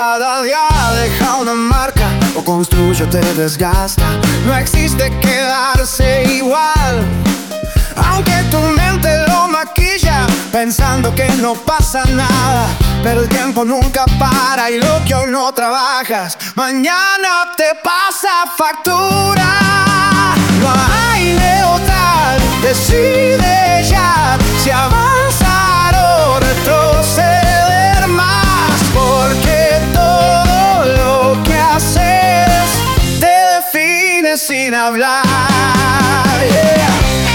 Cada día deja una marca o construye o te desgasta. No existe quedarse igual, aunque tu mente lo maquilla pensando que no pasa nada. Pero el tiempo nunca para y lo que hoy no trabajas mañana te pasa factura. No hay neutral, decide ya si avanzar o retroceder más, porque todo lo que haces te define sin hablar. Yeah.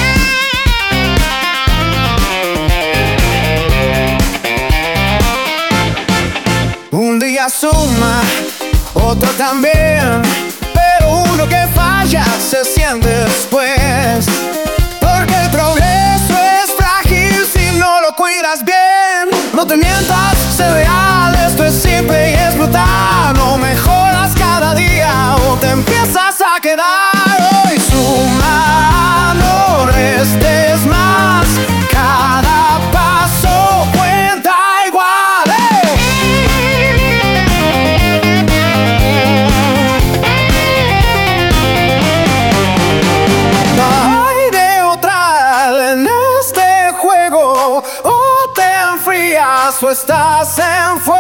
Un día suma, otro también, pero uno que falla se siente después, porque el progreso es frágil si no lo cuidas bien. No te mientas, sé real, esto es simple y es brutal. No mejoras cada día o te empiezas a quedar. Hoy suma, no restes más, cada paso cuenta igual. No hay neutral en este juego, o te enfrías o estás en fuego.